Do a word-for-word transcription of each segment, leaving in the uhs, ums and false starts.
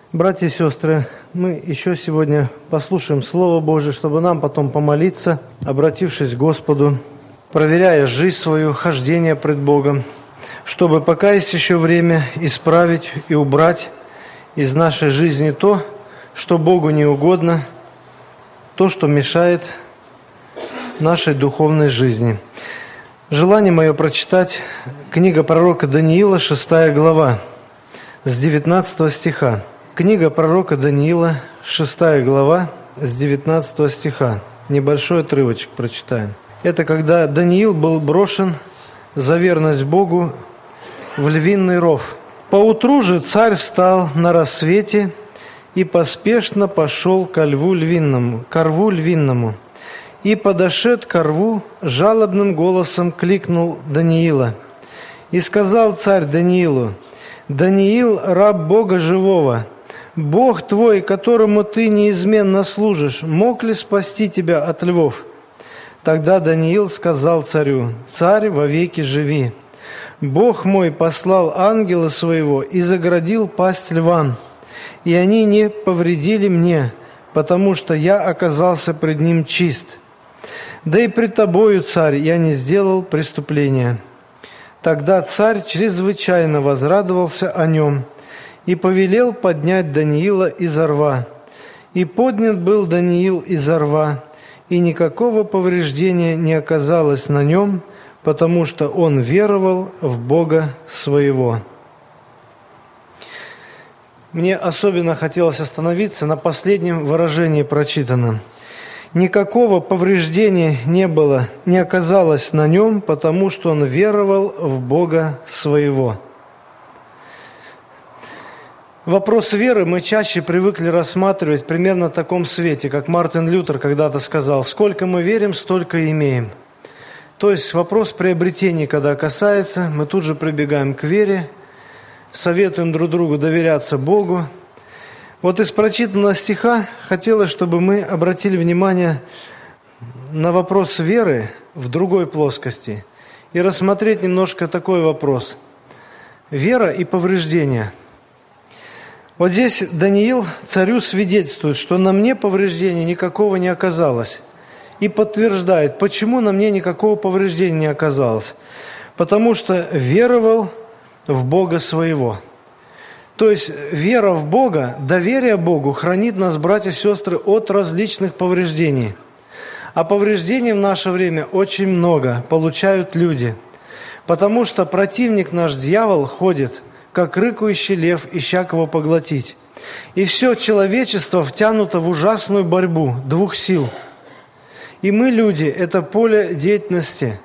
Братья и сестры, мы еще сегодня послушаем Слово Божие, чтобы нам потом помолиться, обратившись к Господу, проверяя жизнь свою, хождение пред Богом, чтобы пока есть еще время исправить и убрать из нашей жизни то, что Богу не угодно, то, что мешает нашей духовной жизни. Желание мое прочитать книга пророка Даниила, шестая глава, с девятнадцатого стиха. Книга пророка Даниила, шестая глава, с девятнадцатого стиха. Небольшой отрывочек прочитаем. Это когда Даниил был брошен за верность Богу в львиный ров. «Поутру же царь встал на рассвете и поспешно пошел ко льву львиному, ко рву львиному, и, подошед ко рву, жалобным голосом кликнул Даниила. И сказал царь Даниилу: «Даниил, раб Бога живого, Бог твой, которому ты неизменно служишь, мог ли спасти тебя от львов?» Тогда Даниил сказал царю: «Царь, вовеки живи. Бог мой послал ангела своего и заградил пасть львам, и они не повредили мне, потому что я оказался пред ним чист. Да и пред тобою, царь, я не сделал преступления». Тогда царь чрезвычайно возрадовался о нем и повелел поднять Даниила из рва. И поднят был Даниил из рва, и никакого повреждения не оказалось на нем, потому что он веровал в Бога своего. Мне особенно хотелось остановиться на последнем выражении прочитанном. Никакого повреждения не было, не оказалось на нем, потому что он веровал в Бога своего. Вопрос веры мы чаще привыкли рассматривать примерно в таком свете, как Мартин Лютер когда-то сказал: «Сколько мы верим, столько и имеем». То есть вопрос приобретения, когда касается, мы тут же прибегаем к вере, советуем друг другу доверяться Богу. Вот из прочитанного стиха хотелось, чтобы мы обратили внимание на вопрос веры в другой плоскости и рассмотреть немножко такой вопрос. Вера и повреждения. Вот здесь Даниил царю свидетельствует, что на мне повреждения никакого не оказалось. И подтверждает, почему на мне никакого повреждения не оказалось. Потому что веровал в Бога своего. То есть вера в Бога, доверие Богу хранит нас, братья и сестры, от различных повреждений. А повреждений в наше время очень много получают люди. Потому что противник наш, дьявол, ходит, как рыкающий лев, ища кого поглотить. И все человечество втянуто в ужасную борьбу двух сил. И мы, люди, это поле деятельности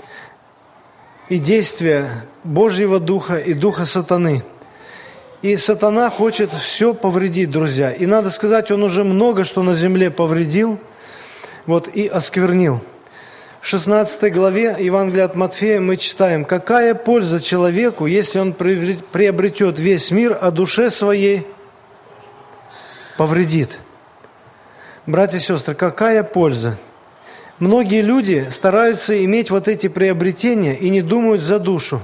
и действия Божьего Духа и Духа Сатаны. И сатана хочет все повредить, друзья. И надо сказать, он уже много что на земле повредил, вот, и осквернил. В шестнадцатой главе Евангелия от Матфея мы читаем: «Какая польза человеку, если он приобретет весь мир, а душе своей повредит?» Братья и сестры, какая польза? Многие люди стараются иметь вот эти приобретения и не думают за душу.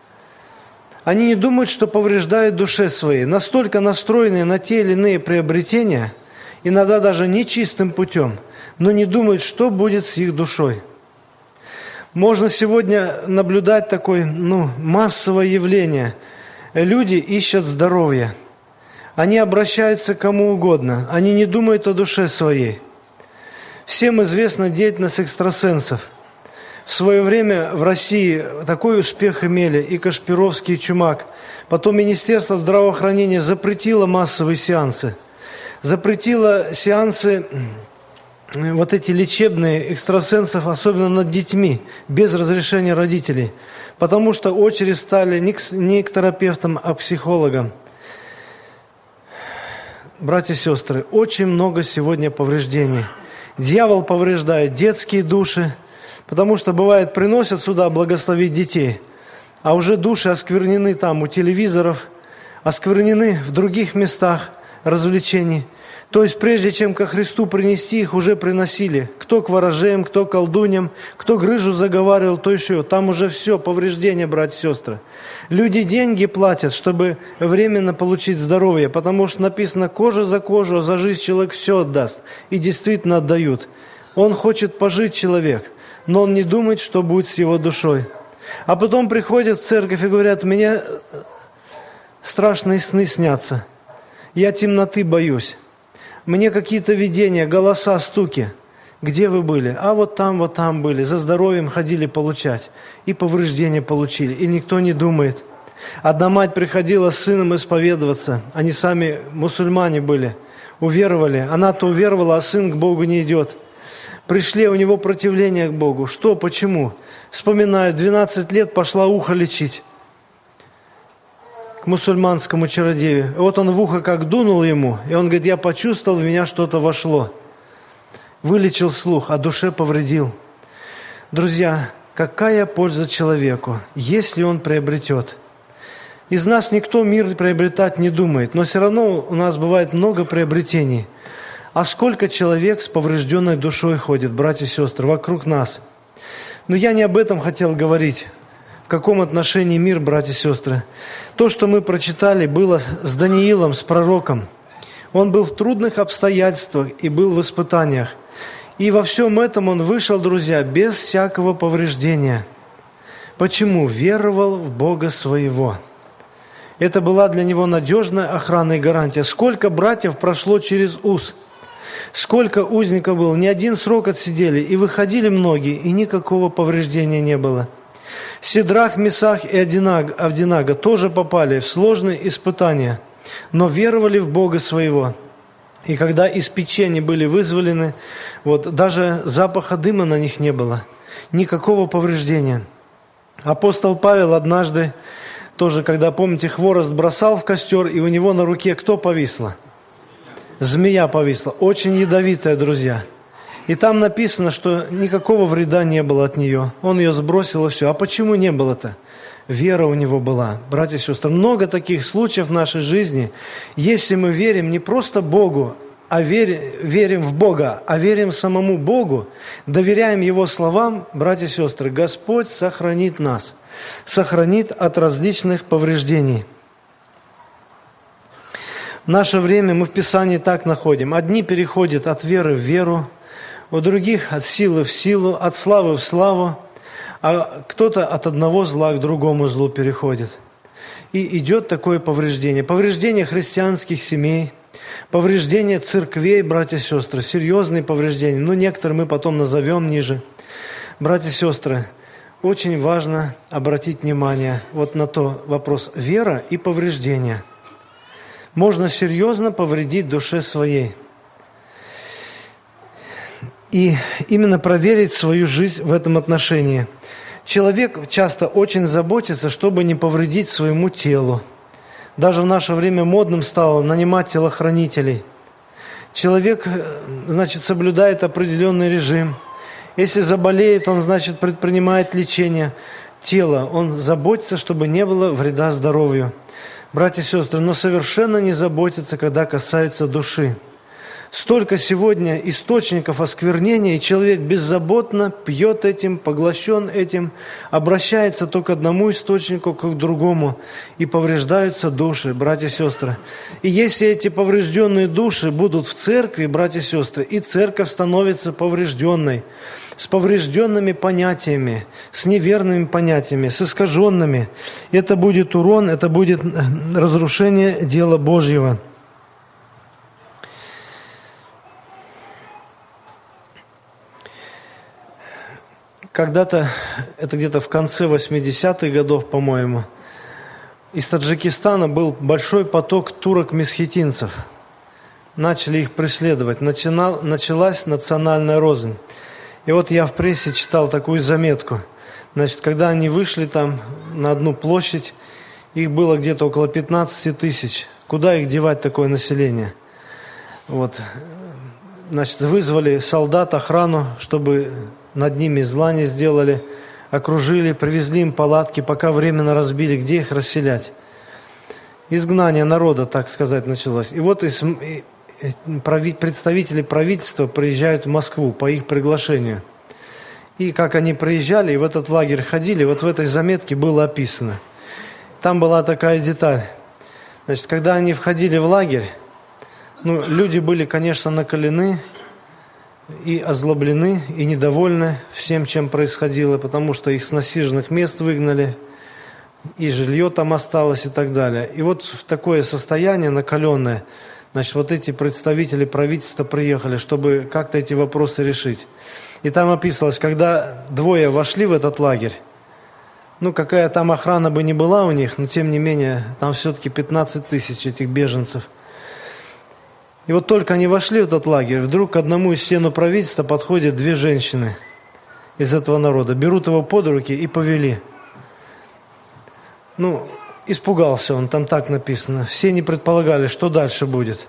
Они не думают, что повреждают душе своей. Настолько настроены на те или иные приобретения, иногда даже нечистым путем, но не думают, что будет с их душой. Можно сегодня наблюдать такое, ну, массовое явление. Люди ищут здоровья. Они обращаются к кому угодно. Они не думают о душе своей. Всем известна деятельность экстрасенсов. В свое время в России такой успех имели и Кашпировский, и Чумак. Потом Министерство здравоохранения запретило массовые сеансы. Запретило сеансы, вот эти лечебные, экстрасенсов, особенно над детьми, без разрешения родителей. Потому что очередь стали не к, не к терапевтам, а к психологам. Братья и сестры, очень много сегодня повреждений. Дьявол повреждает детские души, потому что, бывает, приносят сюда благословить детей, а уже души осквернены там у телевизоров, осквернены в других местах развлечений. То есть прежде чем ко Христу принести, их уже приносили. Кто к ворожеям, кто к колдуньям, кто грыжу заговаривал, то еще. Там уже все, повреждения, братья и сестры. Люди деньги платят, чтобы временно получить здоровье, потому что написано кожа за кожу, а за жизнь человек все отдаст. И действительно отдают. Он хочет пожить человек, но он не думает, что будет с его душой. А потом приходят в церковь и говорят: мне страшные сны снятся, я темноты боюсь. Мне какие-то видения, голоса, стуки. Где вы были? А вот там, вот там были. За здоровьем ходили получать. И повреждения получили. И никто не думает. Одна мать приходила с сыном исповедоваться. Они сами мусульмане были. Уверовали. Она-то уверовала, а сын к Богу не идет. Пришли, у него противление к Богу. Что, почему? Вспоминаю, двенадцать лет пошла ухо лечить к мусульманскому чародею. И вот он в ухо как дунул ему, и он говорит: я почувствовал, в меня что-то вошло. Вылечил слух, а душе повредил. Друзья, какая польза человеку, если он приобретет? Из нас никто мир приобретать не думает, но все равно у нас бывает много приобретений. А сколько человек с поврежденной душой ходит, братья и сестры, вокруг нас? Но я не об этом хотел говорить. В каком отношении мир, братья и сестры? То, что мы прочитали, было с Даниилом, с пророком. Он был в трудных обстоятельствах и был в испытаниях. И во всем этом он вышел, друзья, без всякого повреждения. Почему? Веровал в Бога своего. Это была для него надежная охрана и гарантия. Сколько братьев прошло через уз? Сколько узников было? Ни один срок отсидели, и выходили многие, и никакого повреждения не было. Сидрах, Месах и Авдинага тоже попали в сложные испытания, но веровали в Бога своего. И когда из печени были вызволены, вот даже запаха дыма на них не было, никакого повреждения. Апостол Павел однажды, тоже, когда, помните, хворост бросал в костер, и у него на руке кто повисла? Змея повисла, очень ядовитая, друзья. И там написано, что никакого вреда не было от нее. Он ее сбросил, и все. А почему не было-то? Вера у него была. Братья и сестры, много таких случаев в нашей жизни. Если мы верим не просто Богу, а верим, верим в Бога, а верим самому Богу, доверяем Его словам, братья и сестры, Господь сохранит нас, сохранит от различных повреждений. В наше время мы в Писании так находим. Одни переходят от веры в веру, у других от силы в силу, от славы в славу, а кто-то от одного зла к другому злу переходит. И идет такое повреждение. Повреждение христианских семей, повреждение церквей, братья и сестры, серьезные повреждения. Ну, некоторые мы потом назовем ниже. Братья и сестры, очень важно обратить внимание вот на то вопрос вера и повреждения. Можно серьезно повредить душе своей. И именно проверить свою жизнь в этом отношении. Человек часто очень заботится, чтобы не повредить своему телу. Даже в наше время модным стало нанимать телохранителей. Человек, значит, соблюдает определенный режим. Если заболеет, он, значит, предпринимает лечение тела. Он заботится, чтобы не было вреда здоровью. Братья и сестры, но совершенно не заботится, когда касается души. Столько сегодня источников осквернения, и человек беззаботно пьет этим, поглощен этим, обращается то к одному источнику, то к другому, и повреждаются души, братья и сестры. И если эти поврежденные души будут в церкви, братья и сестры, и церковь становится поврежденной, с поврежденными понятиями, с неверными понятиями, с искаженными, это будет урон, это будет разрушение дела Божьего. Когда-то, это где-то в конце восьмидесятых годов, по-моему, из Таджикистана был большой поток турок-месхетинцев. Начали их преследовать. Начинал, началась национальная рознь. И вот я в прессе читал такую заметку. Значит, когда они вышли там на одну площадь, их было где-то около пятнадцати тысяч. Куда их девать, такое население? Вот. Значит, вызвали солдат, охрану, чтобы над ними зла не сделали, окружили, привезли им палатки, пока временно разбили, где их расселять. Изгнание народа, так сказать, началось. И вот из, представители правительства приезжают в Москву по их приглашению. И как они приезжали и в этот лагерь ходили, вот в этой заметке было описано. Там была такая деталь. Значит, когда они входили в лагерь, ну, люди были, конечно, накалены и озлоблены, и недовольны всем, чем происходило, потому что их с насиженных мест выгнали, и жилье там осталось и так далее. И вот в такое состояние накаленное, значит, вот эти представители правительства приехали, чтобы как-то эти вопросы решить. И там описывалось, когда двое вошли в этот лагерь, ну, какая там охрана бы ни была у них, но тем не менее, там все-таки пятнадцать тысяч этих беженцев. И вот только они вошли в этот лагерь, вдруг к одному из членов правительства подходят две женщины из этого народа, берут его под руки и повели. Ну, испугался он, там так написано. Все не предполагали, что дальше будет.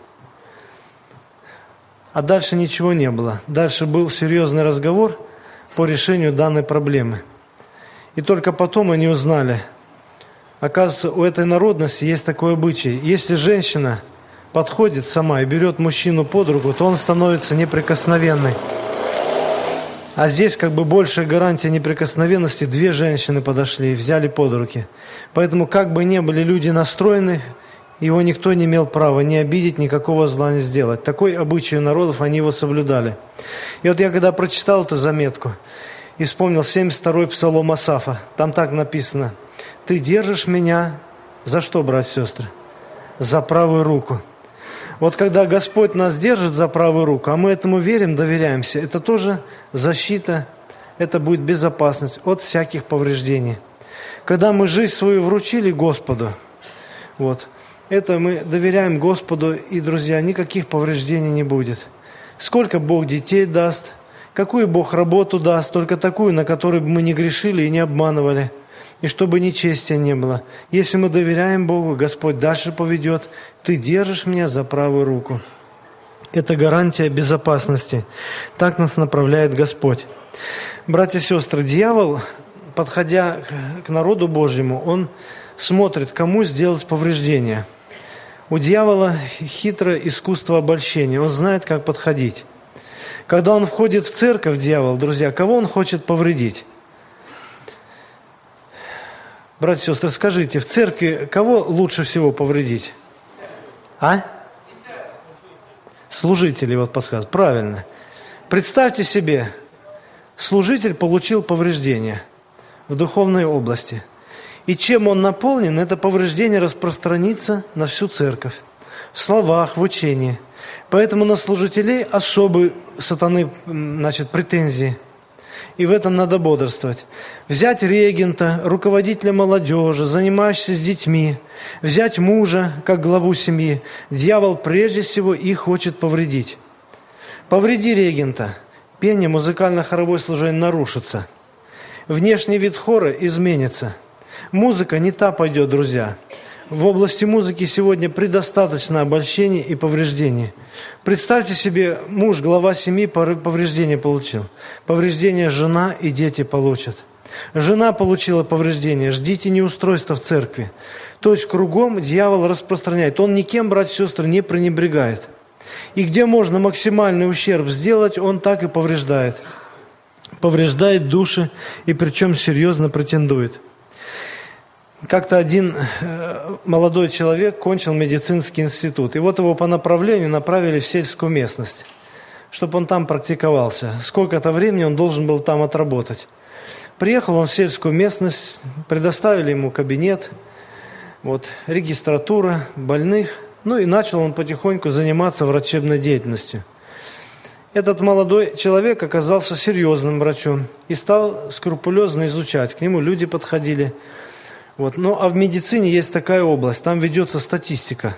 А дальше ничего не было. Дальше был серьезный разговор по решению данной проблемы. И только потом они узнали, оказывается, у этой народности есть такой обычай. Если женщина подходит сама и берет мужчину под руку, то он становится неприкосновенной. А здесь как бы большая гарантия неприкосновенности. Две женщины подошли и взяли под руки. Поэтому как бы ни были люди настроены, его никто не имел права ни обидеть, никакого зла не сделать. Такой обычай народов, они его соблюдали. И вот я когда прочитал эту заметку и вспомнил семьдесят второй псалом Асафа, там так написано: «Ты держишь меня...» За что, братья и сестры? За правую руку. Вот когда Господь нас держит за правую руку, а мы этому верим, доверяемся, это тоже защита, это будет безопасность от всяких повреждений. Когда мы жизнь свою вручили Господу, вот, это мы доверяем Господу, и, друзья, никаких повреждений не будет. Сколько Бог детей даст, какую Бог работу даст, только такую, на которой бы мы не грешили и не обманывали, и чтобы нечестия не было. Если мы доверяем Богу, Господь дальше поведет. Ты держишь меня за правую руку. Это гарантия безопасности. Так нас направляет Господь. Братья и сестры, дьявол, подходя к народу Божьему, он смотрит, кому сделать повреждение. У дьявола хитрое искусство обольщения. Он знает, как подходить. Когда он входит в церковь, дьявол, друзья, кого он хочет повредить? Братья и сестры, скажите, в церкви кого лучше всего повредить? А? Служители, вот подсказывают. Правильно. Представьте себе, служитель получил повреждение в духовной области. И чем он наполнен, это повреждение распространится на всю церковь. В словах, в учении. Поэтому на служителей особые сатаны, значит, претензии. И в этом надо бодрствовать. Взять регента, руководителя молодежи, занимающегося с детьми, взять мужа, как главу семьи. Дьявол прежде всего их хочет повредить. Повреди регента, пение, музыкально-хоровое служение нарушится. Внешний вид хора изменится. Музыка не та пойдет, друзья. В области музыки сегодня предостаточно обольщений и повреждений. Представьте себе, муж, глава семьи, повреждение получил. Повреждение жена и дети получат. Жена получила повреждение, ждите неустройства в церкви. То есть кругом дьявол распространяет. Он никем, братья и сестры, не пренебрегает. И где можно максимальный ущерб сделать, он так и повреждает. Повреждает души, и причем серьезно претендует. Как-то один молодой человек кончил медицинский институт. И вот его по направлению направили в сельскую местность, чтобы он там практиковался. Сколько-то времени он должен был там отработать. Приехал он в сельскую местность, предоставили ему кабинет, вот, регистратура больных. Ну и начал он потихоньку заниматься врачебной деятельностью. Этот молодой человек оказался серьезным врачом и стал скрупулезно изучать. К нему люди подходили. Вот. Ну, а в медицине есть такая область, там ведется статистика.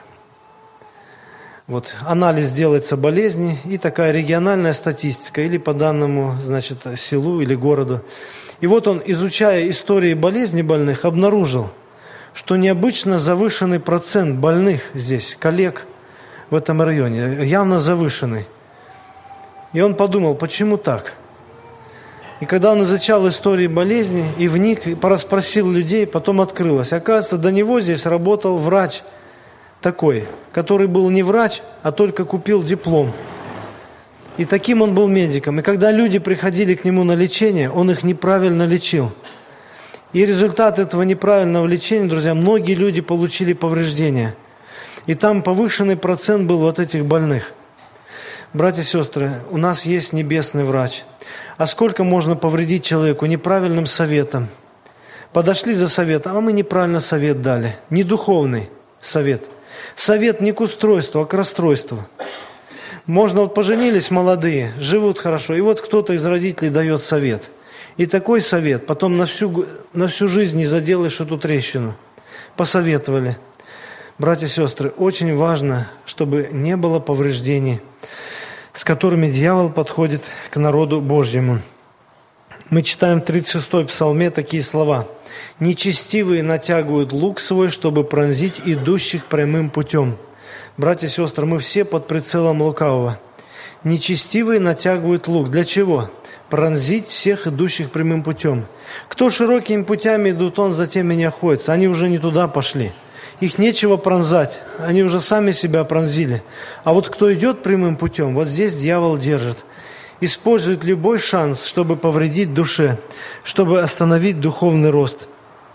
Вот. Анализ делается болезни и такая региональная статистика, или по данному, значит, селу или городу. И вот он, изучая истории болезней больных, обнаружил, что необычно завышенный процент больных здесь, коллег в этом районе, явно завышенный. И он подумал, почему так? И когда он изучал истории болезни и вник, и пораспросил людей, потом открылось. Оказывается, до него здесь работал врач такой, который был не врач, а только купил диплом. И таким он был медиком. И когда люди приходили к нему на лечение, он их неправильно лечил. И результат этого неправильного лечения, друзья, многие люди получили повреждения. И там повышенный процент был вот этих больных. Братья и сестры, у нас есть небесный врач. А сколько можно повредить человеку неправильным советом? Подошли за советом, а мы неправильно совет дали. Не духовный совет. Совет не к устройству, а к расстройству. Можно, вот поженились молодые, живут хорошо, и вот кто-то из родителей дает совет. И такой совет потом на всю, на всю жизнь не заделаешь эту трещину. Посоветовали. Братья и сестры, очень важно, чтобы не было повреждений, с которыми дьявол подходит к народу Божьему. Мы читаем в тридцать шестом псалме такие слова. «Нечестивые натягивают лук свой, чтобы пронзить идущих прямым путем». Братья и сестры, мы все под прицелом лукавого. Нечестивые натягивают лук. Для чего? Пронзить всех идущих прямым путем. Кто широкими путями идут, он за теми не охотится. Они уже не туда пошли. Их нечего пронзать. Они уже сами себя пронзили. А вот кто идет прямым путем, вот здесь дьявол держит. Использует любой шанс, чтобы повредить душе, чтобы остановить духовный рост.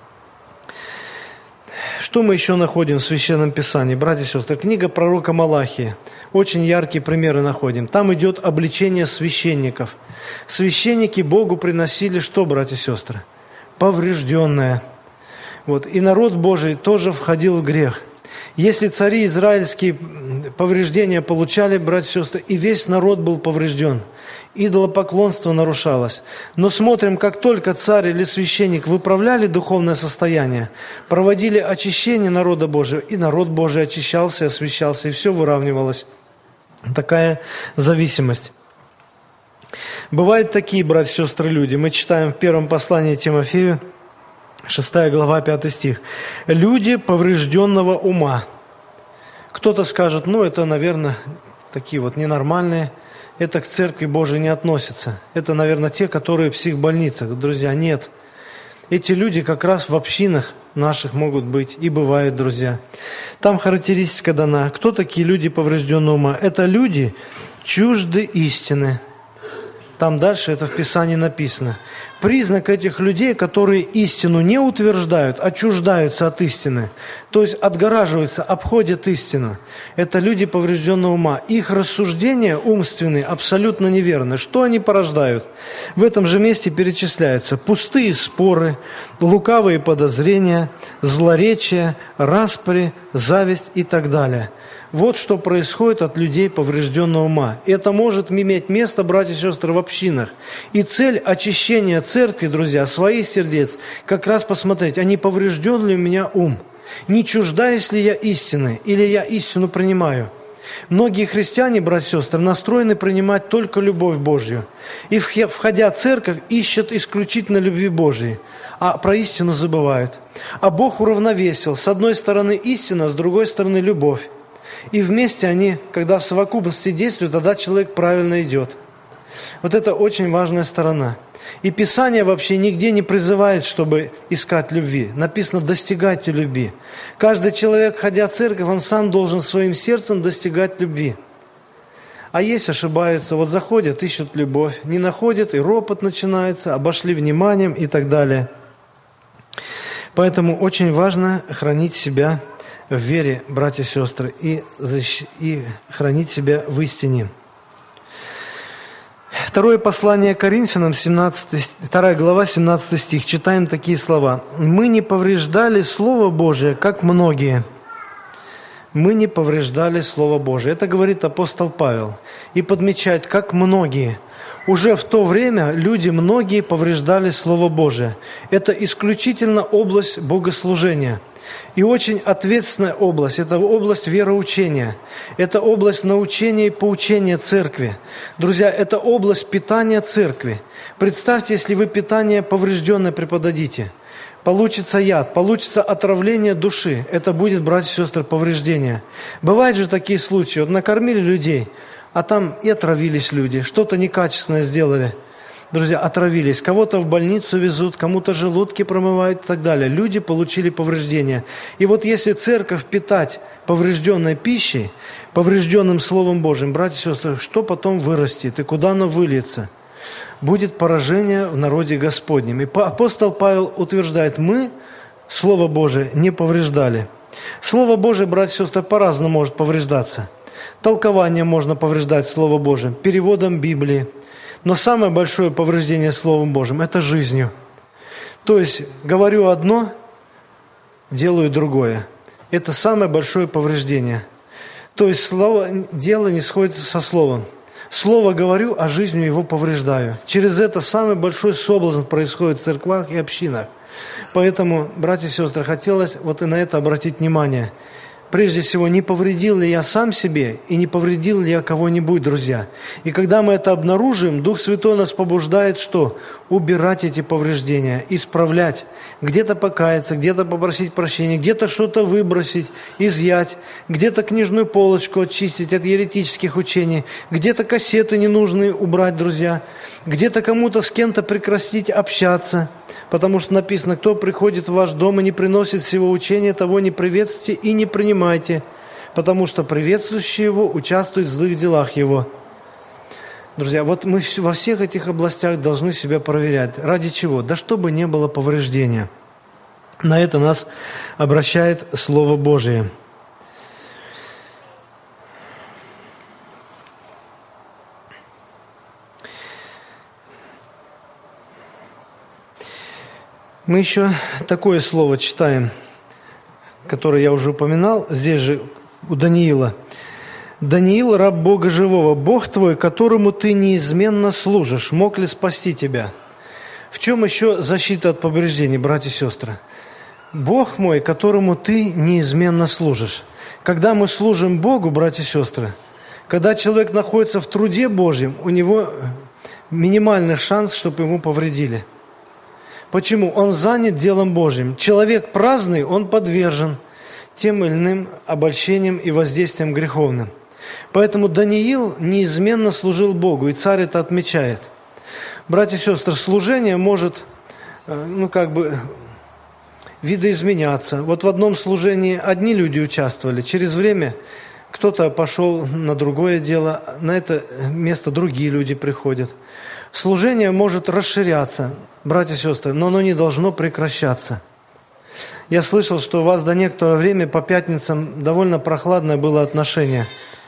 Что мы еще находим в Священном Писании, братья и сестры? Книга пророка Малахии. Очень яркие примеры находим. Там идет обличение священников. Священники Богу приносили что, братья и сестры? Поврежденное. Вот. И народ Божий тоже входил в грех. Если цари израильские повреждения получали, братья и сестры, и весь народ был поврежден. Идолопоклонство нарушалось. Но смотрим, как только царь или священник выправляли духовное состояние, проводили очищение народа Божьего, и народ Божий очищался, освящался, и все выравнивалось. Такая зависимость. Бывают такие, братья и сестры, люди. Мы читаем в первом послании Тимофею, шестая глава, пятый стих. «Люди поврежденного ума». Кто-то скажет, ну это, наверное, такие вот ненормальные, это к Церкви Божией не относится. Это, наверное, те, которые в психбольницах. Друзья, нет. Эти люди как раз в общинах наших могут быть и бывают, друзья. Там характеристика дана. Кто такие люди поврежденного ума? Это люди чужды истины. Там дальше это в Писании написано. Признак этих людей, которые истину не утверждают, а чуждаются от истины, то есть отгораживаются, обходят истину, это люди поврежденного ума. Их рассуждения умственные абсолютно неверны. Что они порождают? В этом же месте перечисляются пустые споры, лукавые подозрения, злоречия, распри, зависть и так далее. Вот что происходит от людей поврежденного ума. Это может иметь место, братья и сестры, в общинах. И цель очищения церкви, друзья, своих сердец, как раз посмотреть, а не поврежден ли у меня ум? Не чуждаюсь ли я истины, или я истину принимаю? Многие христиане, братья и сестры, настроены принимать только любовь Божью. И, входя в церковь, ищут исключительно любви Божьей, а про истину забывают. А Бог уравновесил. С одной стороны истина, с другой стороны любовь. И вместе они, когда в совокупности действуют, тогда человек правильно идет. Вот это очень важная сторона. И Писание вообще нигде не призывает, чтобы искать любви. Написано «достигайте любви». Каждый человек, ходя в церковь, он сам должен своим сердцем достигать любви. А есть ошибаются, вот заходят, ищут любовь, не находят, и ропот начинается, обошли вниманием и так далее. Поэтому очень важно хранить себя в вере, братья и сестры, и, и хранить себя в истине. Второе послание Коринфянам, семнадцатая, вторая глава, семнадцатый стих. Читаем такие слова. «Мы не повреждали Слово Божие, как многие». Мы не повреждали Слово Божие. Это говорит апостол Павел. И подмечает, как многие. Уже в то время люди многие повреждали Слово Божие. Это исключительно область богослужения. И очень ответственная область – это область вероучения, это область научения и поучения церкви. Друзья, это область питания церкви. Представьте, если вы питание поврежденное преподадите, получится яд, получится отравление души. Это будет, братья и сестры, повреждение. Бывают же такие случаи, вот накормили людей, а там и отравились люди, что-то некачественное сделали. друзья, отравились. Кого-то в больницу везут, кому-то желудки промывают и так далее. Люди получили повреждения. И вот если церковь питать поврежденной пищей, поврежденным Словом Божьим, братья и сестры, что потом вырастет и куда оно выльется? Будет поражение в народе Господнем. И апостол Павел утверждает, мы Слово Божие не повреждали. Слово Божие, братья и сестры, по-разному может повреждаться. Толкованием можно повреждать Слово Божие, переводом Библии. Но самое большое повреждение Словом Божьим – это жизнью. То есть, говорю одно, делаю другое. Это самое большое повреждение. То есть, слово, дело не сходится со словом. Слово говорю, а жизнью его повреждаю. Через это самый большой соблазн происходит в церквах и общинах. Поэтому, братья и сестры, хотелось вот и на это обратить внимание. Прежде всего, не повредил ли я сам себе и не повредил ли я кого-нибудь, друзья. И когда мы это обнаружим, Дух Святой нас побуждает что? Убирать эти повреждения, исправлять. Где-то покаяться, где-то попросить прощения, где-то что-то выбросить, изъять, где-то книжную полочку очистить от еретических учений, где-то кассеты ненужные убрать, друзья, где-то кому-то с кем-то прекратить общаться. Потому что написано, кто приходит в ваш дом и не приносит всего учения, того не приветствуйте и не принимайте, потому что приветствующий его участвует в злых делах его. Друзья, вот мы во всех этих областях должны себя проверять. Ради чего? Да чтобы не было повреждения. На это нас обращает Слово Божие. Мы еще такое слово читаем, которое я уже упоминал, здесь же у Даниила. «Даниил, раб Бога живого, Бог твой, которому ты неизменно служишь, мог ли спасти тебя?» В чем еще защита от повреждений, братья и сестры? Бог мой, которому ты неизменно служишь. Когда мы служим Богу, братья и сестры, когда человек находится в труде Божьем, у него минимальный шанс, чтобы ему повредили. Почему? Он занят делом Божьим. Человек праздный, он подвержен тем или иным обольщениям и воздействиям греховным. Поэтому Даниил неизменно служил Богу, и царь это отмечает. Братья и сестры, служение может, ну как бы, видоизменяться. Вот в одном служении одни люди участвовали, через время кто-то пошел на другое дело, на это место другие люди приходят. Служение может расширяться, братья и сестры, но оно не должно прекращаться. Я слышал, что у вас до некоторого времени по пятницам довольно прохладное было отношение.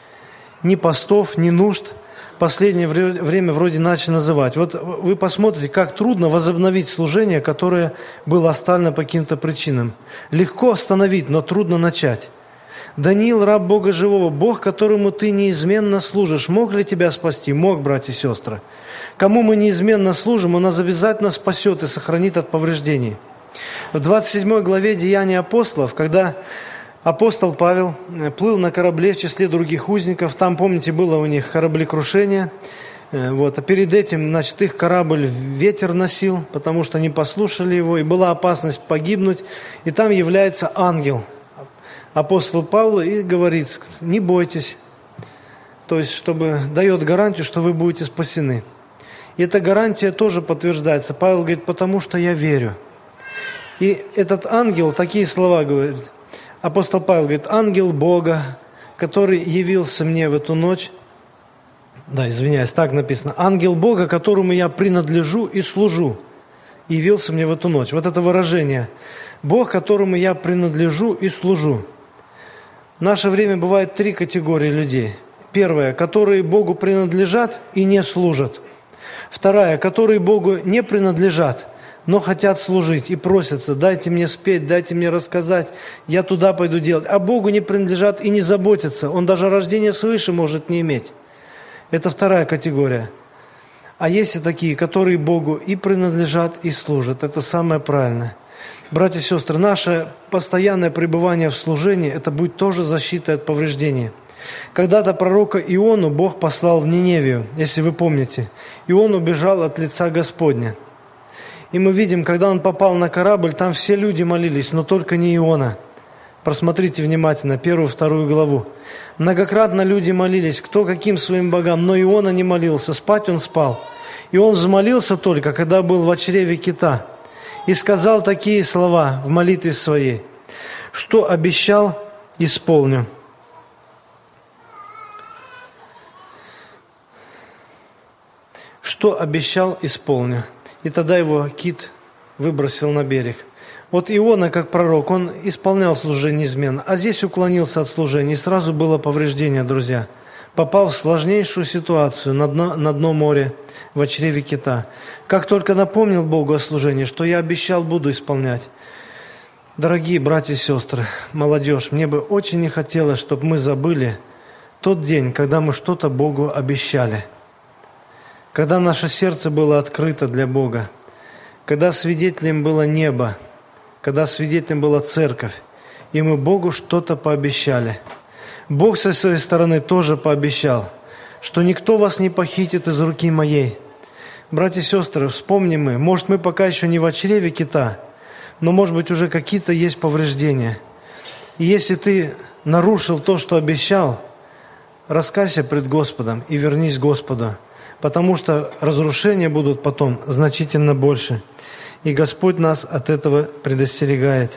Ни постов, ни нужд. Последнее время вроде начали называть. Вот вы посмотрите, как трудно возобновить служение, которое было оставлено по каким-то причинам. Легко остановить, но трудно начать. Даниил, раб Бога живого, Бог, которому ты неизменно служишь, мог ли тебя спасти? Мог, братья и сестры. Кому мы неизменно служим, Он нас обязательно спасет и сохранит от повреждений. В двадцать седьмой главе Деяний апостолов, когда апостол Павел плыл на корабле в числе других узников, там, помните, было у них кораблекрушение, вот, а перед этим, значит, их корабль ветер носил, потому что не послушали его, и была опасность погибнуть, и там является ангел апостолу Павлу и говорит, не бойтесь, то есть, чтобы дает гарантию, что вы будете спасены. И эта гарантия тоже подтверждается. Павел говорит, потому что я верю. И этот ангел такие слова говорит. Апостол Павел говорит, ангел Бога, который явился мне в эту ночь, да, извиняюсь, так написано, ангел Бога, которому я принадлежу и служу, явился мне в эту ночь. Вот это выражение. Бог, которому я принадлежу и служу. В наше время бывает три категории людей. Первая, которые Богу принадлежат и не служат. Вторая, которые Богу не принадлежат, но хотят служить и просятся, дайте мне спеть, дайте мне рассказать, я туда пойду делать. А Богу не принадлежат и не заботятся. Он даже рождение свыше может не иметь. Это вторая категория. А есть и такие, которые Богу и принадлежат, и служат. Это самое правильное. Братья и сестры, наше постоянное пребывание в служении, это будет тоже защитой от повреждений. Когда-то пророка Иону Бог послал в Ниневию, если вы помните. И он убежал от лица Господня. И мы видим, когда он попал на корабль, там все люди молились, но только не Иона. Просмотрите внимательно первую, вторую главу. Многократно люди молились, кто каким своим богам, но Иона не молился, спать он спал. И он взмолился только, когда был в чреве кита, и сказал такие слова в молитве своей: что обещал, исполню. Что обещал, исполню. И тогда его кит выбросил на берег. Вот Иона, как пророк, он исполнял служение неизменно, а здесь уклонился от служения, и сразу было повреждение, друзья. Попал в сложнейшую ситуацию на дно, на дно моря, в чреве кита. Как только напомнил Богу о служении, что я обещал, буду исполнять. Дорогие братья и сестры, молодежь, мне бы очень не хотелось, чтобы мы забыли тот день, когда мы что-то Богу обещали. Когда наше сердце было открыто для Бога, когда свидетелем было небо, когда свидетелем была церковь, и мы Богу что-то пообещали. Бог со своей стороны тоже пообещал, что никто вас не похитит из руки моей. Братья и сестры, вспомним мы, может, мы пока еще не в чреве кита, но, может быть, уже какие-то есть повреждения. И если ты нарушил то, что обещал, раскайся пред Господом и вернись к Господу, потому что разрушения будут потом значительно больше. И Господь нас от этого предостерегает.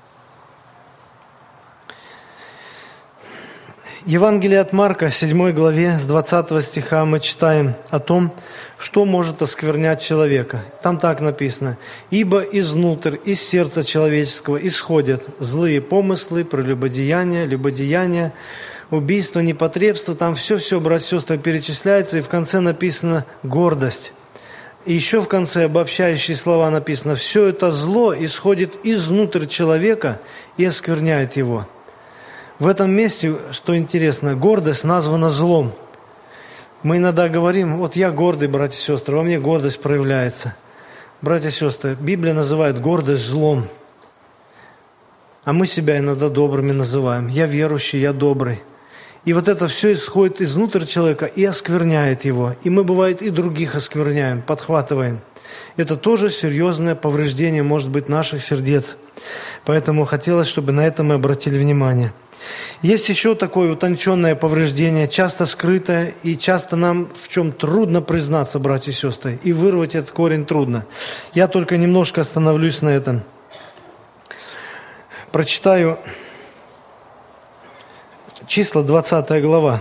Евангелие от Марка, седьмой главе, с двадцатого стиха мы читаем о том, что может осквернять человека. Там так написано: «Ибо изнутрь, из сердца человеческого исходят злые помыслы, прелюбодеяния, любодеяния, убийство, непотребство». Там все-все, братья и сестры, перечисляется, и в конце написано «гордость». И еще в конце обобщающие слова написано: «Все это зло исходит изнутрь человека и оскверняет его». В этом месте, что интересно, гордость названа злом. Мы иногда говорим: вот я гордый, братья и сестры, во мне гордость проявляется. Братья и сестры, Библия называет гордость злом. А мы себя иногда добрыми называем. Я верующий, я добрый. И вот это все исходит изнутрь человека и оскверняет его. И мы, бывает, и других оскверняем, подхватываем. Это тоже серьезное повреждение, может быть, наших сердец. Поэтому хотелось, чтобы на это мы обратили внимание. Есть еще такое утонченное повреждение, часто скрытое, и часто нам в чем трудно признаться, братья и сестры, и вырвать этот корень трудно. Я только немножко остановлюсь на этом. Прочитаю числа, двадцатая глава.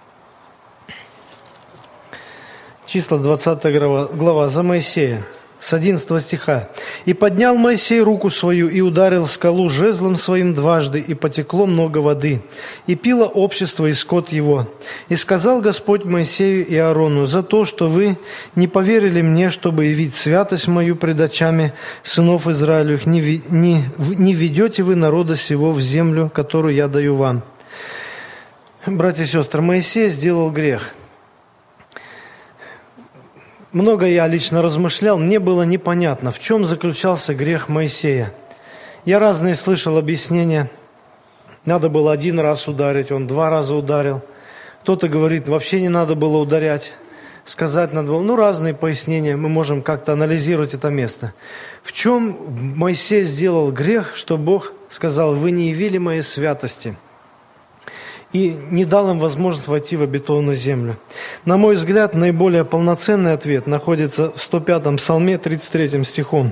Числа, двадцатая глава, глава за Моисея. С одиннадцатого стиха. «И поднял Моисей руку свою, и ударил скалу жезлом своим дважды, и потекло много воды, и пило общество и скот его. И сказал Господь Моисею и Аарону: за то, что вы не поверили мне, чтобы явить святость мою пред очами сынов Израилевых, не, не, не ведете вы народа сего в землю, которую я даю вам». Братья и сестры, Моисей сделал грех. Много я лично размышлял, мне было непонятно, в чем заключался грех Моисея. Я разные слышал объяснения. Надо было один раз ударить, он два раза ударил. Кто-то говорит, вообще не надо было ударять, сказать надо было. Ну, разные пояснения, мы можем как-то анализировать это место. В чем Моисей сделал грех, что Бог сказал: вы не явили моей святости, и не дал им возможность войти в обетованную землю? На мой взгляд, наиболее полноценный ответ находится в сто пятом псалме, тридцать третьим стихом.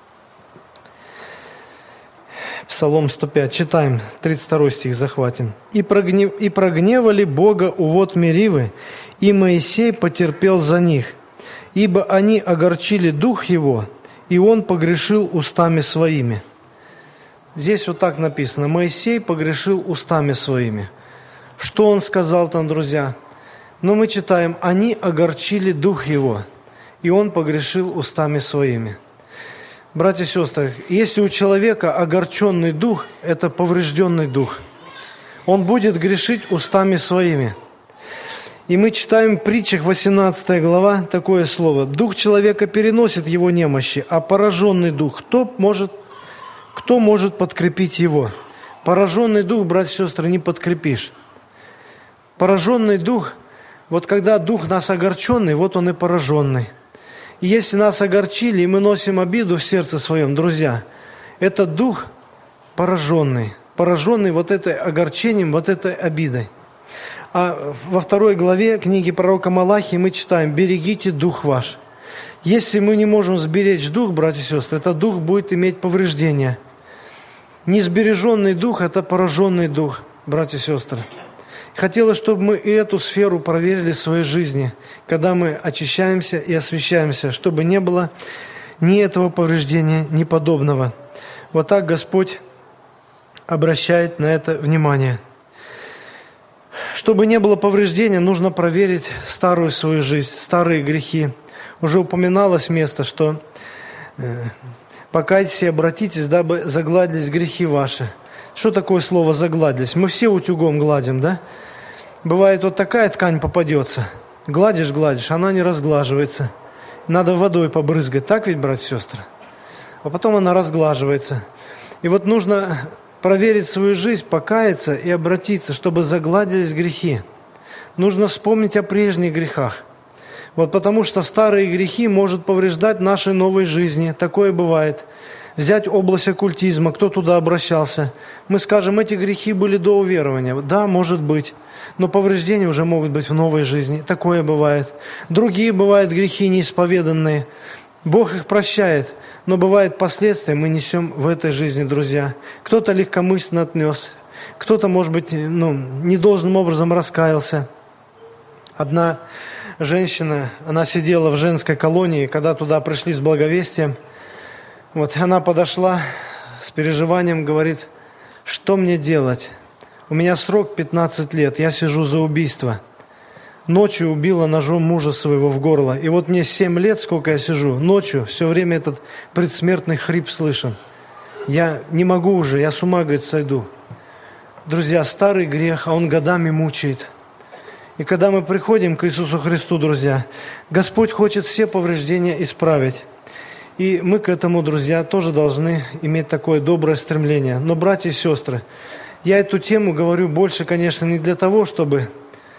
Псалом сто пять, читаем, тридцать второй стих захватим. «И, прогнев... «И прогневали Бога у вод Меривы, и Моисей потерпел за них, ибо они огорчили дух его, и он погрешил устами своими». Здесь вот так написано: Моисей погрешил устами своими. Что он сказал там, друзья? Но мы читаем: они огорчили дух его, и он погрешил устами своими. Братья и сестры, если у человека огорченный дух, это поврежденный дух. Он будет грешить устами своими. И мы читаем в Притчах, восемнадцатая глава, такое слово: «Дух человека переносит его немощи, а пораженный дух, кто может, кто может подкрепить его?» Пораженный дух, братья и сестры, не подкрепишь. Пораженный дух, вот когда дух нас огорченный, вот он и пораженный. И если нас огорчили, и мы носим обиду в сердце своем, друзья, это дух пораженный, пораженный вот этой огорчением, вот этой обидой. А во второй главе книги пророка Малахии мы читаем: «Берегите дух ваш». Если мы не можем сберечь дух, братья и сестры, этот дух будет иметь повреждения. Несбереженный дух – это пораженный дух, братья и сестры. Хотелось, чтобы мы и эту сферу проверили в своей жизни, когда мы очищаемся и освящаемся, чтобы не было ни этого повреждения, ни подобного. Вот так Господь обращает на это внимание. Чтобы не было повреждения, нужно проверить старую свою жизнь, старые грехи. Уже упоминалось место, что э, покайтесь и обратитесь, дабы загладились грехи ваши. Что такое слово «загладились»? Мы все утюгом гладим, да? Бывает, вот такая ткань попадется. Гладишь, гладишь, она не разглаживается. Надо водой побрызгать, так ведь, братья и сестры? А потом она разглаживается. И вот нужно проверить свою жизнь, покаяться и обратиться, чтобы загладились грехи. Нужно вспомнить о прежних грехах. Вот потому что старые грехи могут повреждать нашей новой жизни. Такое бывает. Взять область оккультизма, кто туда обращался. Мы скажем, эти грехи были до уверования. Да, может быть. Но повреждения уже могут быть в новой жизни. Такое бывает. Другие бывают грехи неисповеданные. Бог их прощает. Но бывает последствия мы несем в этой жизни, друзья. Кто-то легкомысленно отнес. Кто-то, может быть, ну, недолжным образом раскаялся. Одна женщина, она сидела в женской колонии, когда туда пришли с благовестием. Вот она подошла с переживанием, говорит, что мне делать? У меня срок пятнадцать лет, я сижу за убийство. Ночью убила ножом мужа своего в горло. И вот мне семь лет, сколько я сижу, ночью все время этот предсмертный хрип слышен. Я не могу уже, я с ума, говорит, сойду. Друзья, старый грех, а он годами мучает. И когда мы приходим к Иисусу Христу, друзья, Господь хочет все повреждения исправить. И мы к этому, друзья, тоже должны иметь такое доброе стремление. Но, братья и сестры, я эту тему говорю больше, конечно, не для того, чтобы,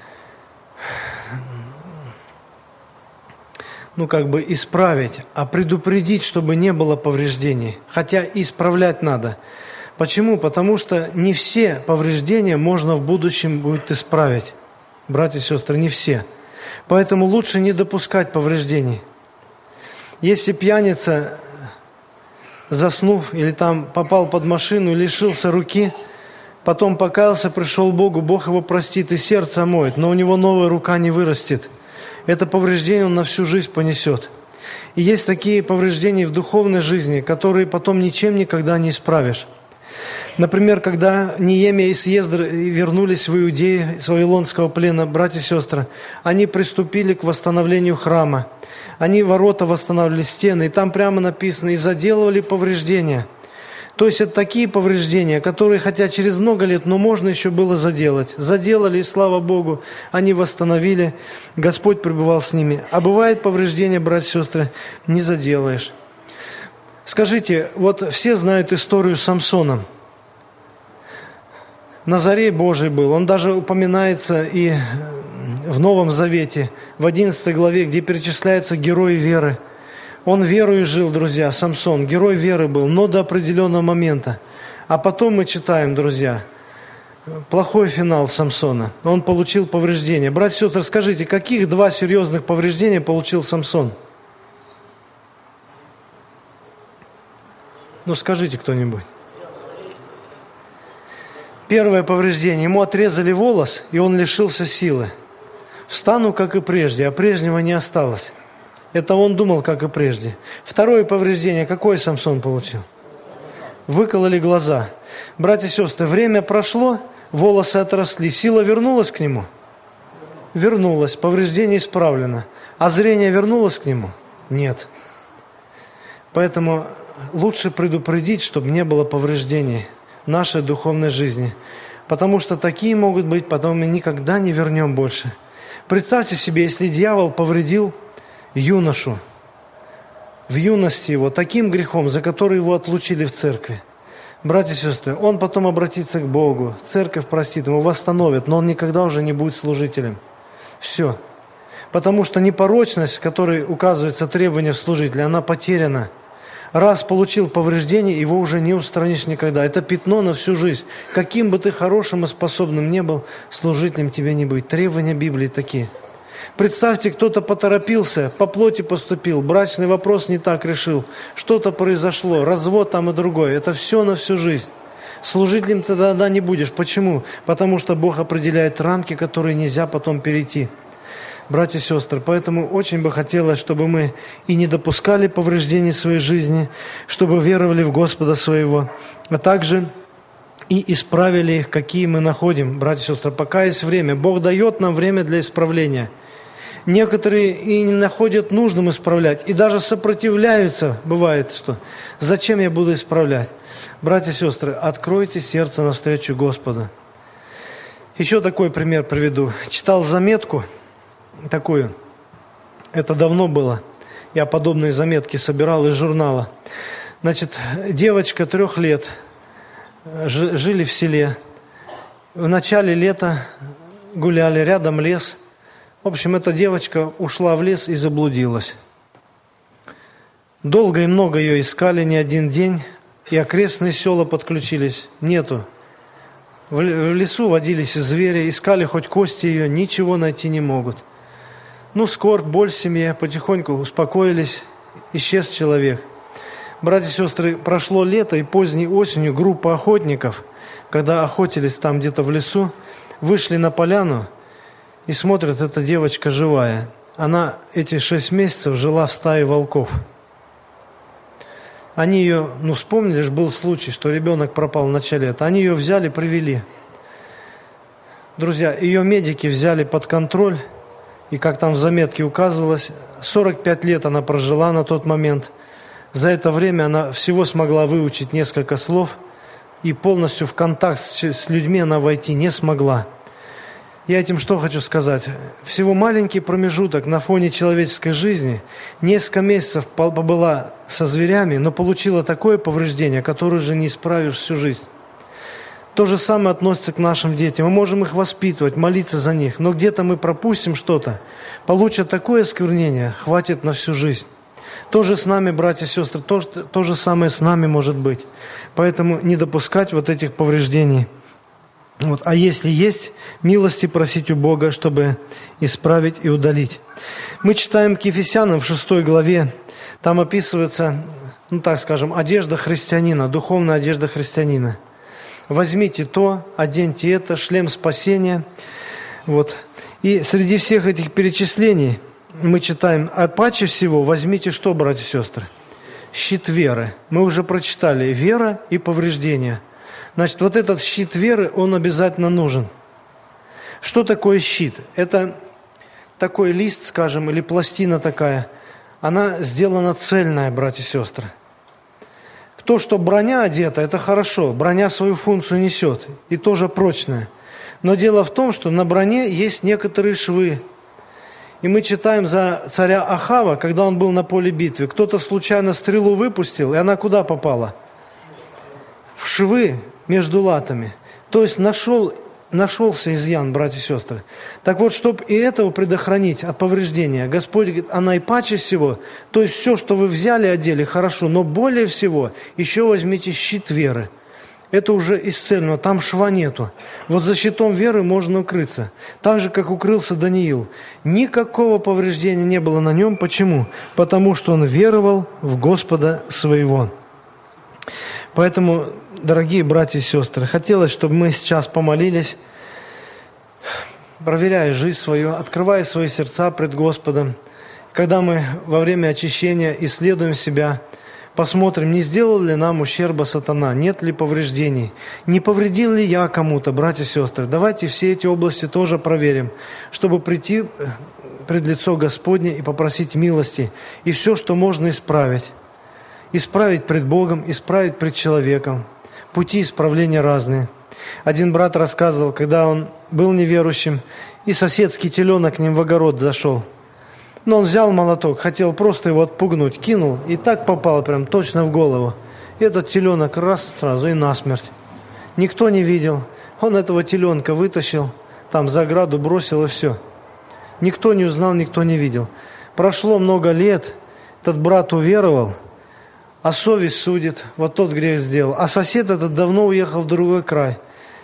ну, как бы исправить, а предупредить, чтобы не было повреждений. Хотя исправлять надо. Почему? Потому что не все повреждения можно в будущем будет исправить. Братья и сестры, не все. Поэтому лучше не допускать повреждений. Если пьяница, заснув или там попал под машину, лишился руки, потом покаялся, пришел к Богу, Бог его простит и сердце омоет, но у него новая рука не вырастет. Это повреждение он на всю жизнь понесет. И есть такие повреждения в духовной жизни, которые потом ничем никогда не исправишь. Например, когда Неемия и Съездр вернулись в Иудею с вавилонского плена, братья и сестры, они приступили к восстановлению храма. Они ворота восстанавливали, стены, и там прямо написано, и заделывали повреждения. То есть это такие повреждения, которые, хотя через много лет, но можно еще было заделать. Заделали, и слава Богу, они восстановили, Господь пребывал с ними. А бывает повреждения, братья и сестры, не заделаешь. Скажите, вот все знают историю Самсона. Назарей Божий был, он даже упоминается и в Новом Завете, в одиннадцатой главе, где перечисляются герои веры. Он верою жил, друзья, Самсон, герой веры был, но до определенного момента. А потом мы читаем, друзья, плохой финал Самсона. Он получил повреждения. Братья и сестры, скажите, каких два серьезных повреждения получил Самсон? Ну, скажите кто-нибудь. Первое повреждение. Ему отрезали волос, и он лишился силы. Встану, как и прежде, а прежнего не осталось. Это он думал, как и прежде. Второе повреждение. Какое Самсон получил? Выкололи глаза. Братья и сестры, время прошло, волосы отросли. Сила вернулась к нему? Вернулась. Повреждение исправлено. А зрение вернулось к нему? Нет. Поэтому лучше предупредить, чтобы не было повреждений в нашей духовной жизни. Потому что такие могут быть, потом мы никогда не вернем больше. Представьте себе, если дьявол повредил юношу в юности его таким грехом, за который его отлучили в церкви. Братья и сестры, он потом обратится к Богу, церковь простит, его восстановит, но он никогда уже не будет служителем. Все. Потому что непорочность, в которой указывается требование служителя, она потеряна. Раз получил повреждение, его уже не устранишь никогда. Это пятно на всю жизнь. Каким бы ты хорошим и способным ни был, служителем тебе не быть. Требования Библии такие. Представьте, кто-то поторопился, по плоти поступил, брачный вопрос не так решил, что-то произошло, развод там и другое. Это все на всю жизнь. Служителем ты тогда не будешь. Почему? Потому что Бог определяет рамки, которые нельзя потом перейти. Братья и сестры, поэтому очень бы хотелось, чтобы мы и не допускали повреждений своей жизни, чтобы веровали в Господа своего, а также и исправили их, какие мы находим, братья и сестры. Пока есть время, Бог дает нам время для исправления. Некоторые и не находят нужным исправлять, и даже сопротивляются, бывает, что зачем я буду исправлять? Братья и сестры, откройте сердце навстречу Господу. Еще такой пример приведу. Читал заметку такую, это давно было, я подобные заметки собирал из журнала. Значит, девочка трех лет, жили в селе, в начале лета гуляли, рядом лес. В общем, эта девочка ушла в лес и заблудилась. Долго и много ее искали, не один день, и окрестные села подключились. Нету. В лесу водились и звери, искали хоть кости ее, ничего найти не могут. Ну, скорбь, боль в семье, потихоньку успокоились, исчез человек. Братья и сестры, прошло лето, и поздней осенью группа охотников, когда охотились там где-то в лесу, вышли на поляну и смотрят, эта девочка живая. Она эти шесть месяцев жила в стае волков. Они ее, ну вспомнили же, был случай, что ребенок пропал в начале лета. Они ее взяли, привели. Друзья, ее медики взяли под контроль, и как там в заметке указывалось, сорок пять лет она прожила на тот момент. За это время она всего смогла выучить несколько слов, и полностью в контакт с людьми она войти не смогла. Я этим что хочу сказать? Всего маленький промежуток на фоне человеческой жизни, несколько месяцев побыла со зверями, но получила такое повреждение, которое уже не исправишь всю жизнь. То же самое относится к нашим детям. Мы можем их воспитывать, молиться за них, но где-то мы пропустим что-то, получат такое осквернение, хватит на всю жизнь. То же с нами, братья и сестры, то, то же самое с нами может быть. Поэтому не допускать вот этих повреждений. Вот. А если есть, милости просить у Бога, чтобы исправить и удалить. Мы читаем к Ефесянам в шестой главе, там описывается, ну так скажем, одежда христианина, духовная одежда христианина. Возьмите то, оденьте это, шлем спасения. Вот. И среди всех этих перечислений мы читаем, а паче всего возьмите что, братья и сестры? Щит веры. Мы уже прочитали вера и повреждения. Значит, вот этот щит веры, он обязательно нужен. Что такое щит? Это такой лист, скажем, или пластина такая. Она сделана цельная, братья и сестры. То, что броня одета, это хорошо. Броня свою функцию несет. И тоже прочная. Но дело в том, что на броне есть некоторые швы. И мы читаем за царя Ахава, когда он был на поле битвы. Кто-то случайно стрелу выпустил, и она куда попала? В швы между латами. То есть нашел, нашелся изъян, братья и сестры. Так вот, чтобы и этого предохранить от повреждения, Господь говорит, а наипаче всего, то есть все, что вы взяли, одели, хорошо, но более всего еще возьмите щит веры. Это уже из цельного, там шва нету. Вот за щитом веры можно укрыться. Так же, как укрылся Даниил. Никакого повреждения не было на нем. Почему? Потому что он веровал в Господа своего. Поэтому, дорогие братья и сестры, хотелось, чтобы мы сейчас помолились, проверяя жизнь свою, открывая свои сердца пред Господом. Когда мы во время очищения исследуем себя, посмотрим, не сделал ли нам ущерба сатана, нет ли повреждений, не повредил ли я кому-то, братья и сестры. Давайте все эти области тоже проверим, чтобы прийти пред лицо Господне и попросить милости. И все, что можно исправить. Исправить пред Богом, исправить пред человеком. Пути исправления разные. Один брат рассказывал, когда он был неверующим, и соседский теленок к ним в огород зашел. Но он взял молоток, хотел просто его отпугнуть, кинул, и так попал прям точно в голову. И этот теленок раз сразу и насмерть. Никто не видел. Он этого теленка вытащил, там за ограду бросил, и все. Никто не узнал, никто не видел. Прошло много лет, этот брат уверовал, а совесть судит, вот тот грех сделал. А сосед этот давно уехал в другой край.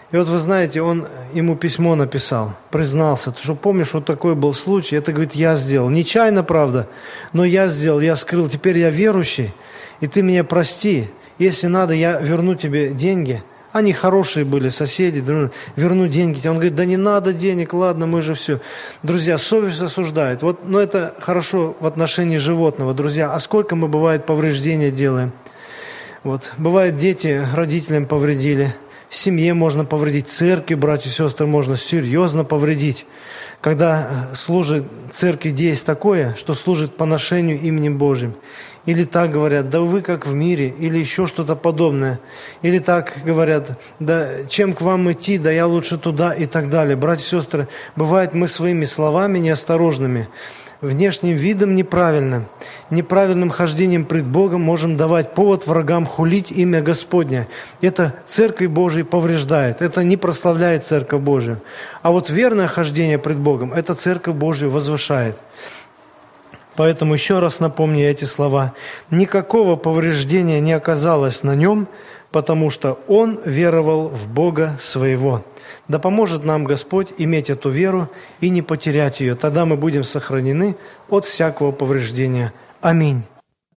И вот вы знаете, он ему письмо написал, признался, ты что помнишь, вот такой был случай, это, говорит, я сделал. Нечаянно, правда, но я сделал, я скрыл, теперь я верующий, и ты меня прости. Если надо, я верну тебе деньги. Они хорошие были, соседи, верну деньги. Он говорит, да не надо денег, ладно, мы же все. Друзья, совесть осуждает. Вот, но это хорошо в отношении животного, друзья. А сколько мы, бывает, повреждения делаем? Вот. Бывает, дети родителям повредили. Семье можно повредить, церкви, братья и сестры, можно серьезно повредить. Когда служит церкви действие такое, что служит поношению именем Божьим. Или так говорят, да вы как в мире, или еще что-то подобное. Или так говорят, да чем к вам идти, да я лучше туда и так далее. Братья и сестры, бывает мы своими словами неосторожными, внешним видом неправильным, неправильным хождением пред Богом можем давать повод врагам хулить имя Господне. Это Церковь Божию повреждает, это не прославляет Церковь Божию. А вот верное хождение пред Богом, это Церковь Божию возвышает. Поэтому еще раз напомню эти слова. Никакого повреждения не оказалось на нем, потому что он веровал в Бога своего. Да поможет нам Господь иметь эту веру и не потерять ее. Тогда мы будем сохранены от всякого повреждения. Аминь.